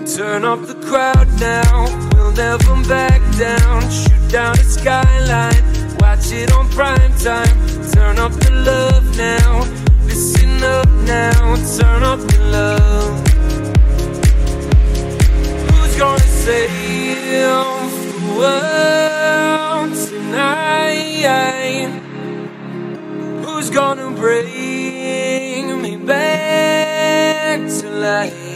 Turn up the crowd now, we'll never back down. Shoot down the skyline, watch it on prime time. Turn up the love now, listen up now. Turn up the love. Who's gonna save the world tonight? Who's gonna bring me back to life?